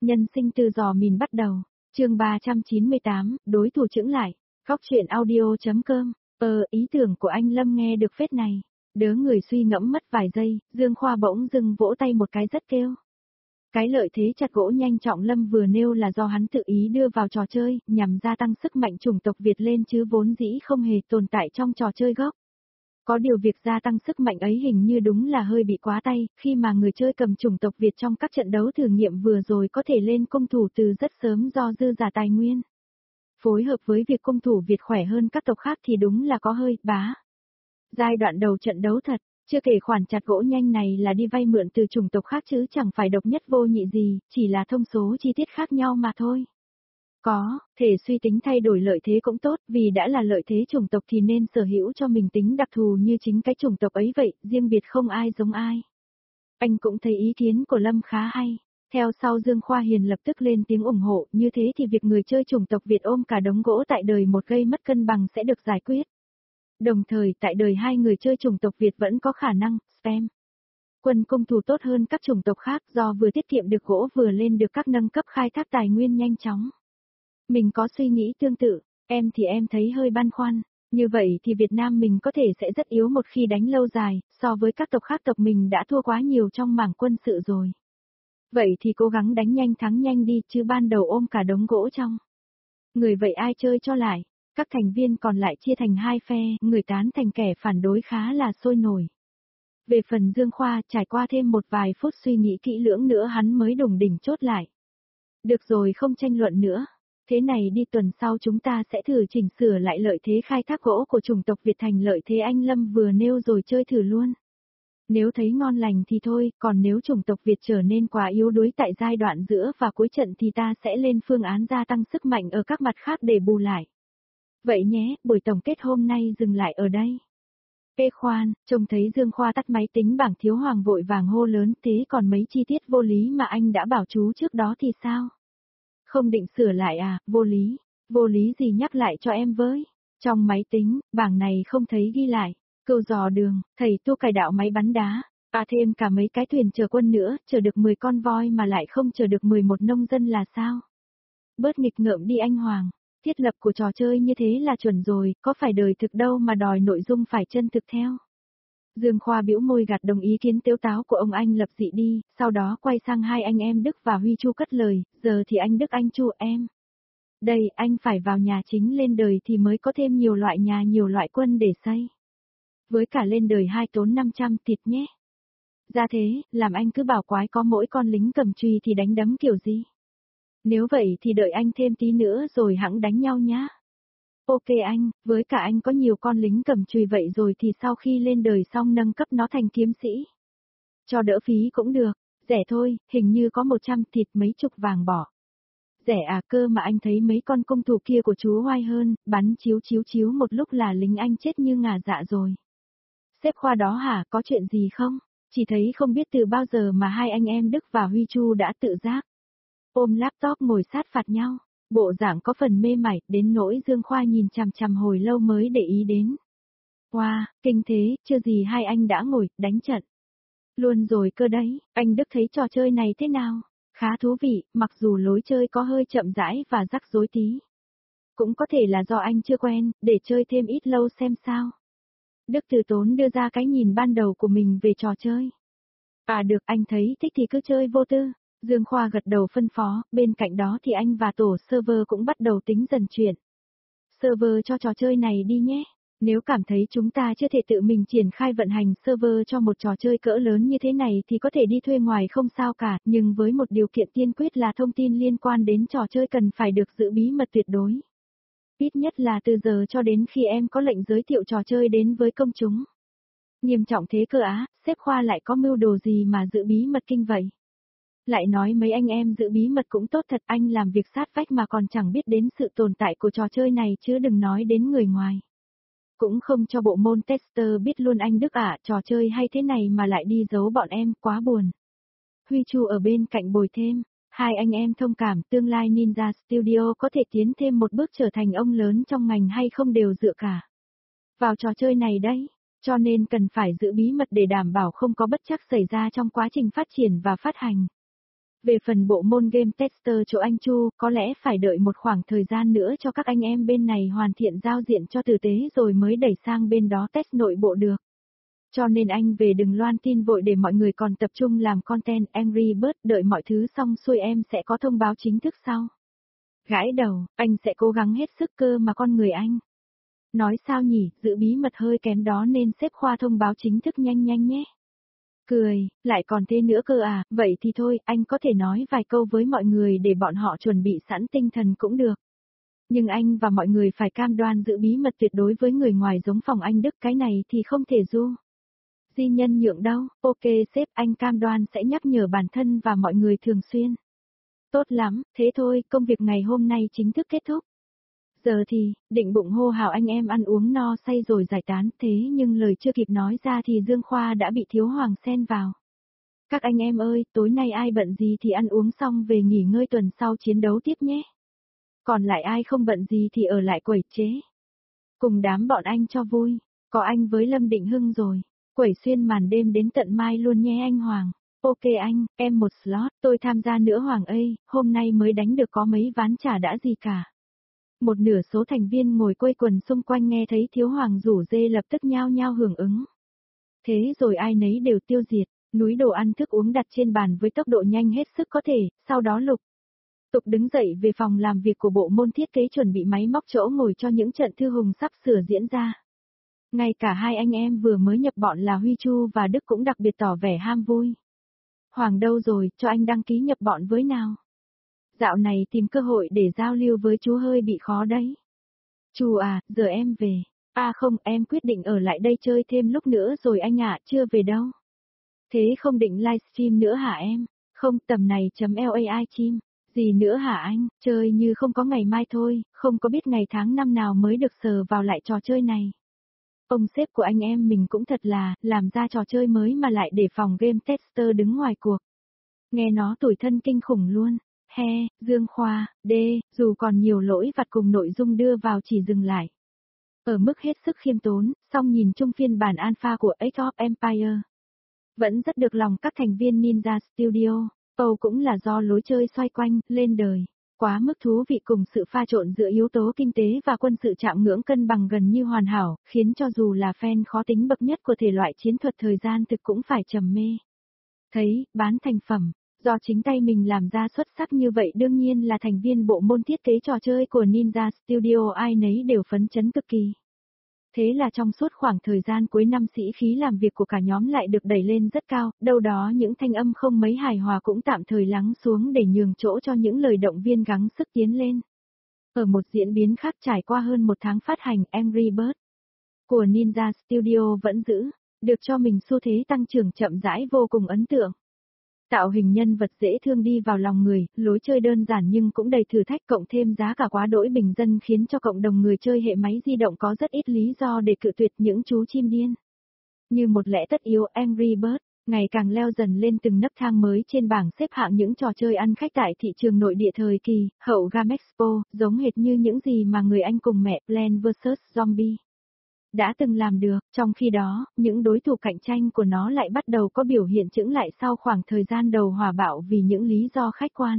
Nhân sinh từ giò mìn bắt đầu. Chương 398, đối thủ chững lại. Góc truyện audio.com. Ý tưởng của anh Lâm nghe được phết này. Đớ người suy ngẫm mất vài giây, Dương Khoa bỗng dưng vỗ tay một cái rất kêu. Cái lợi thế chặt gỗ nhanh trọng Lâm vừa nêu là do hắn tự ý đưa vào trò chơi, nhằm gia tăng sức mạnh chủng tộc Việt lên chứ vốn dĩ không hề tồn tại trong trò chơi gốc. Có điều việc gia tăng sức mạnh ấy hình như đúng là hơi bị quá tay, khi mà người chơi cầm chủng tộc Việt trong các trận đấu thử nghiệm vừa rồi có thể lên công thủ từ rất sớm do dư giả tài nguyên. Phối hợp với việc công thủ Việt khỏe hơn các tộc khác thì đúng là có hơi bá. Giai đoạn đầu trận đấu thật, chưa kể khoản chặt gỗ nhanh này là đi vay mượn từ chủng tộc khác chứ chẳng phải độc nhất vô nhị gì, chỉ là thông số chi tiết khác nhau mà thôi. Có, thể suy tính thay đổi lợi thế cũng tốt, vì đã là lợi thế chủng tộc thì nên sở hữu cho mình tính đặc thù như chính cái chủng tộc ấy vậy, riêng biệt không ai giống ai. Anh cũng thấy ý kiến của Lâm khá hay. Theo sau Dương Khoa Hiền lập tức lên tiếng ủng hộ, như thế thì việc người chơi chủng tộc Việt ôm cả đống gỗ tại đời một gây mất cân bằng sẽ được giải quyết. Đồng thời tại đời hai người chơi chủng tộc Việt vẫn có khả năng, spam. Quân công thủ tốt hơn các chủng tộc khác do vừa tiết kiệm được gỗ vừa lên được các nâng cấp khai thác tài nguyên nhanh chóng. Mình có suy nghĩ tương tự, em thì em thấy hơi băn khoăn, như vậy thì Việt Nam mình có thể sẽ rất yếu một khi đánh lâu dài, so với các tộc khác tộc mình đã thua quá nhiều trong mảng quân sự rồi. Vậy thì cố gắng đánh nhanh thắng nhanh đi chứ ban đầu ôm cả đống gỗ trong. Người vậy ai chơi cho lại, các thành viên còn lại chia thành hai phe, người tán thành kẻ phản đối khá là sôi nổi. Về phần Dương Khoa trải qua thêm một vài phút suy nghĩ kỹ lưỡng nữa hắn mới đủng đỉnh chốt lại. Được rồi không tranh luận nữa. Thế này đi tuần sau chúng ta sẽ thử chỉnh sửa lại lợi thế khai thác gỗ của chủng tộc Việt thành lợi thế anh Lâm vừa nêu rồi chơi thử luôn. Nếu thấy ngon lành thì thôi, còn nếu chủng tộc Việt trở nên quá yếu đuối tại giai đoạn giữa và cuối trận thì ta sẽ lên phương án gia tăng sức mạnh ở các mặt khác để bù lại. Vậy nhé, buổi tổng kết hôm nay dừng lại ở đây. Ê khoan, trông thấy Dương Khoa tắt máy tính bảng Thiếu Hoàng vội vàng hô lớn thế còn mấy chi tiết vô lý mà anh đã bảo chú trước đó thì sao? Không định sửa lại à, vô lý gì nhắc lại cho em với. Trong máy tính, bảng này không thấy ghi lại. Câu dò đường, thầy tu cải đạo máy bắn đá. Thêm cả mấy cái thuyền chở quân nữa, chở được 10 con voi mà lại không chở được 11 nông dân là sao? Bớt nghịch ngợm đi anh Hoàng. Thiết lập của trò chơi như thế là chuẩn rồi, có phải đời thực đâu mà đòi nội dung phải chân thực theo. Dương Khoa bĩu môi gạt đồng ý kiến tếu táo của ông anh Lập Dị đi, sau đó quay sang hai anh em Đức và Huy Chu cất lời, giờ thì anh Đức anh Chu em. Đây, anh phải vào nhà chính lên đời thì mới có thêm nhiều loại nhà nhiều loại quân để xây. Với cả lên đời 2 tốn 500 thịt nhé. Ra thế, làm anh cứ bảo quái có mỗi con lính cầm chùy thì đánh đấm kiểu gì. Nếu vậy thì đợi anh thêm tí nữa rồi hẵng đánh nhau nhá. Ok anh, với cả anh có nhiều con lính cầm chùy vậy rồi thì sau khi lên đời xong nâng cấp nó thành kiếm sĩ. Cho đỡ phí cũng được, rẻ thôi, hình như có 100 thịt mấy chục vàng bỏ. Rẻ à cơ mà anh thấy mấy con công thủ kia của chú oai hơn, bắn chiếu một lúc là lính anh chết như ngà dạ rồi. Sếp Khoa đó hả, có chuyện gì không? Chỉ thấy không biết từ bao giờ mà hai anh em Đức và Huy Chu đã tự giác. Ôm laptop ngồi sát phạt nhau. Bộ dạng có phần mê mải, đến nỗi Dương Khoa nhìn chằm chằm hồi lâu mới để ý đến. Wow, kinh thế, chưa gì hai anh đã ngồi, đánh trận. Luôn rồi cơ đấy, anh Đức thấy trò chơi này thế nào? Khá thú vị, mặc dù lối chơi có hơi chậm rãi và rắc rối tí. Cũng có thể là do anh chưa quen, để chơi thêm ít lâu xem sao. Đức từ tốn đưa ra cái nhìn ban đầu của mình về trò chơi. Được, anh thấy thích thì cứ chơi vô tư. Dương Khoa gật đầu phân phó, bên cạnh đó thì anh và tổ server cũng bắt đầu tính dần chuyện. Server cho trò chơi này đi nhé. Nếu cảm thấy chúng ta chưa thể tự mình triển khai vận hành server cho một trò chơi cỡ lớn như thế này thì có thể đi thuê ngoài không sao cả, nhưng với một điều kiện tiên quyết là thông tin liên quan đến trò chơi cần phải được giữ bí mật tuyệt đối. Ít nhất là từ giờ cho đến khi em có lệnh giới thiệu trò chơi đến với công chúng. Nghiêm trọng thế cơ á, sếp Khoa lại có mưu đồ gì mà giữ bí mật kinh vậy? Lại nói mấy anh em giữ bí mật cũng tốt thật, anh làm việc sát vách mà còn chẳng biết đến sự tồn tại của trò chơi này chứ đừng nói đến người ngoài. Cũng không cho bộ môn tester biết luôn anh Đức trò chơi hay thế này mà lại đi giấu bọn em, quá buồn. Huy Chu ở bên cạnh bồi thêm, hai anh em thông cảm tương lai Ninja Studio có thể tiến thêm một bước trở thành ông lớn trong ngành hay không đều dựa cả vào trò chơi này đấy, cho nên cần phải giữ bí mật để đảm bảo không có bất trắc xảy ra trong quá trình phát triển và phát hành. Về phần bộ môn game tester chỗ anh Chu, có lẽ phải đợi một khoảng thời gian nữa cho các anh em bên này hoàn thiện giao diện cho tử tế rồi mới đẩy sang bên đó test nội bộ được. Cho nên anh về đừng loan tin vội để mọi người còn tập trung làm content. Angry Bird, đợi mọi thứ xong xuôi em sẽ có thông báo chính thức sau. Gãi đầu, anh sẽ cố gắng hết sức cơ mà con người anh. Nói sao nhỉ, giữ bí mật hơi kém đó nên sếp Khoa thông báo chính thức nhanh nhanh nhé. Cười, lại còn thế nữa cơ à, vậy thì thôi, anh có thể nói vài câu với mọi người để bọn họ chuẩn bị sẵn tinh thần cũng được. Nhưng anh và mọi người phải cam đoan giữ bí mật tuyệt đối với người ngoài giống phòng anh Đức, cái này thì không thể du. Di nhân nhượng đâu, ok sếp, anh cam đoan sẽ nhắc nhở bản thân và mọi người thường xuyên. Tốt lắm, thế thôi, công việc ngày hôm nay chính thức kết thúc. Giờ thì, định bụng hô hào anh em ăn uống no say rồi giải tán, thế nhưng lời chưa kịp nói ra thì Dương Khoa đã bị Thiếu Hoàng xen vào. Các anh em ơi, tối nay ai bận gì thì ăn uống xong về nghỉ ngơi, tuần sau chiến đấu tiếp nhé. Còn lại ai không bận gì thì ở lại quẩy chế. Cùng đám bọn anh cho vui, có anh với Lâm Định Hưng rồi, quẩy xuyên màn đêm đến tận mai luôn nhé anh Hoàng. Ok anh, em một slot, tôi tham gia nữa Hoàng ơi, hôm nay mới đánh được có mấy ván chả đã gì cả. Một nửa số thành viên ngồi quây quần xung quanh nghe thấy Thiếu Hoàng rủ dê lập tức nhao nhao hưởng ứng. Thế rồi ai nấy đều tiêu diệt, núi đồ ăn thức uống đặt trên bàn với tốc độ nhanh hết sức có thể, sau đó Lục Tục đứng dậy về phòng làm việc của bộ môn thiết kế chuẩn bị máy móc chỗ ngồi cho những trận thư hùng sắp sửa diễn ra. Ngay cả hai anh em vừa mới nhập bọn là Huy Chu và Đức cũng đặc biệt tỏ vẻ ham vui. Hoàng đâu rồi, cho anh đăng ký nhập bọn với nào. Dạo này tìm cơ hội để giao lưu với chú hơi bị khó đấy. Chú à, giờ em về. À không, em quyết định ở lại đây chơi thêm lúc nữa rồi anh ạ, chưa về đâu. Thế không định livestream nữa hả em? Không, tầm này .lai chim. Gì nữa hả anh, chơi như không có ngày mai thôi, không có biết ngày tháng năm nào mới được sờ vào lại trò chơi này. Ông sếp của anh em mình cũng thật là, làm ra trò chơi mới mà lại để phòng game tester đứng ngoài cuộc. Nghe nó tủi thân kinh khủng luôn. He, Dương Khoa, D, dù còn nhiều lỗi vặt cùng nội dung đưa vào chỉ dừng lại. Ở mức hết sức khiêm tốn, song nhìn chung phiên bản alpha của Age of Empire. Vẫn rất được lòng các thành viên Ninja Studio. Âu cũng là do lối chơi xoay quanh, lên đời. Quá mức thú vị cùng sự pha trộn giữa yếu tố kinh tế và quân sự chạm ngưỡng cân bằng gần như hoàn hảo, khiến cho dù là fan khó tính bậc nhất của thể loại chiến thuật thời gian thực cũng phải trầm mê. Thấy, bán thành phẩm, do chính tay mình làm ra xuất sắc như vậy đương nhiên là thành viên bộ môn thiết kế trò chơi của Ninja Studio ai nấy đều phấn chấn cực kỳ. Thế là trong suốt khoảng thời gian cuối năm sĩ khí làm việc của cả nhóm lại được đẩy lên rất cao, đâu đó những thanh âm không mấy hài hòa cũng tạm thời lắng xuống để nhường chỗ cho những lời động viên gắng sức tiến lên. Ở một diễn biến khác trải qua hơn một tháng phát hành Angry Bird của Ninja Studio vẫn giữ, được cho mình xu thế tăng trưởng chậm rãi vô cùng ấn tượng. Tạo hình nhân vật dễ thương đi vào lòng người, lối chơi đơn giản nhưng cũng đầy thử thách cộng thêm giá cả quá đỗi bình dân khiến cho cộng đồng người chơi hệ máy di động có rất ít lý do để cự tuyệt những chú chim điên. Như một lẽ tất yếu Angry Bird, ngày càng leo dần lên từng nấc thang mới trên bảng xếp hạng những trò chơi ăn khách tại thị trường nội địa thời kỳ, hậu Game Expo, giống hệt như những gì mà người anh cùng mẹ Plants vs Zombie đã từng làm được, trong khi đó, những đối thủ cạnh tranh của nó lại bắt đầu có biểu hiện chững lại sau khoảng thời gian đầu hòa bạo vì những lý do khách quan.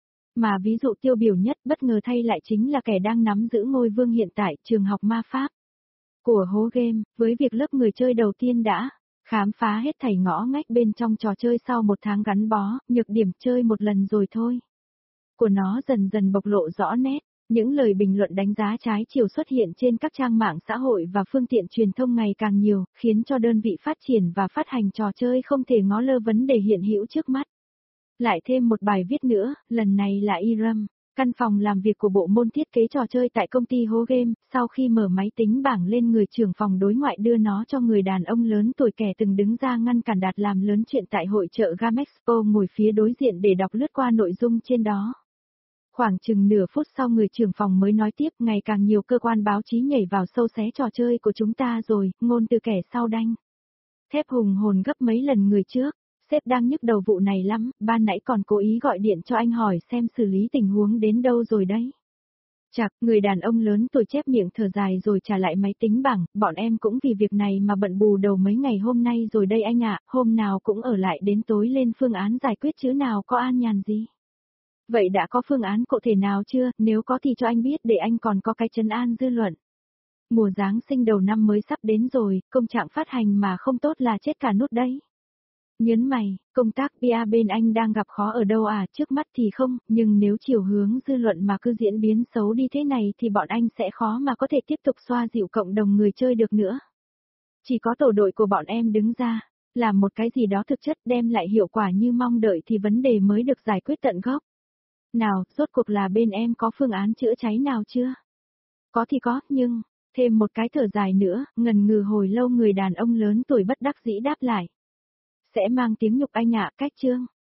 Mà ví dụ tiêu biểu nhất bất ngờ thay lại chính là kẻ đang nắm giữ ngôi vương hiện tại trường học ma pháp của hố game, với việc lớp người chơi đầu tiên đã khám phá hết thảy ngõ ngách bên trong trò chơi sau một tháng gắn bó, nhược điểm chơi một lần rồi thôi. Của nó dần dần bộc lộ rõ nét. Những lời bình luận đánh giá trái chiều xuất hiện trên các trang mạng xã hội và phương tiện truyền thông ngày càng nhiều, khiến cho đơn vị phát triển và phát hành trò chơi không thể ngó lơ vấn đề hiện hữu trước mắt. Lại thêm một bài viết nữa, lần này là Iram, căn phòng làm việc của bộ môn thiết kế trò chơi tại công ty Hố Game, sau khi mở máy tính bảng lên người trưởng phòng đối ngoại đưa nó cho người đàn ông lớn tuổi kẻ từng đứng ra ngăn cản Đạt làm lớn chuyện tại hội chợ Game Expo ngồi phía đối diện để đọc lướt qua nội dung trên đó. Khoảng chừng nửa phút sau người trưởng phòng mới nói tiếp, ngày càng nhiều cơ quan báo chí nhảy vào sâu xé trò chơi của chúng ta rồi, ngôn từ kẻ sau đanh thép hùng hồn gấp mấy lần người trước, sếp đang nhức đầu vụ này lắm, ban nãy còn cố ý gọi điện cho anh hỏi xem xử lý tình huống đến đâu rồi đấy. Chạc, người đàn ông lớn tuổi chép miệng thở dài rồi trả lại máy tính bảng, bọn em cũng vì việc này mà bận bù đầu mấy ngày hôm nay rồi đây anh ạ, hôm nào cũng ở lại đến tối lên phương án giải quyết chứ nào có an nhàn gì. Vậy đã có phương án cụ thể nào chưa, nếu có thì cho anh biết để anh còn có cái trấn an dư luận. Mùa Giáng sinh đầu năm mới sắp đến rồi, công trạng phát hành mà không tốt là chết cả nút đấy. Nhớn mày, công tác PR bên anh đang gặp khó ở đâu à, trước mắt thì không, nhưng nếu chiều hướng dư luận mà cứ diễn biến xấu đi thế này thì bọn anh sẽ khó mà có thể tiếp tục xoa dịu cộng đồng người chơi được nữa. Chỉ có tổ đội của bọn em đứng ra, làm một cái gì đó thực chất đem lại hiệu quả như mong đợi thì vấn đề mới được giải quyết tận gốc. Nào, rốt cuộc là bên em có phương án chữa cháy nào chưa? Có thì có, nhưng, thêm một cái thở dài nữa, ngần ngừ hồi lâu người đàn ông lớn tuổi bất đắc dĩ đáp lại. Sẽ mang tiếng nhục anh ạ, cách chương.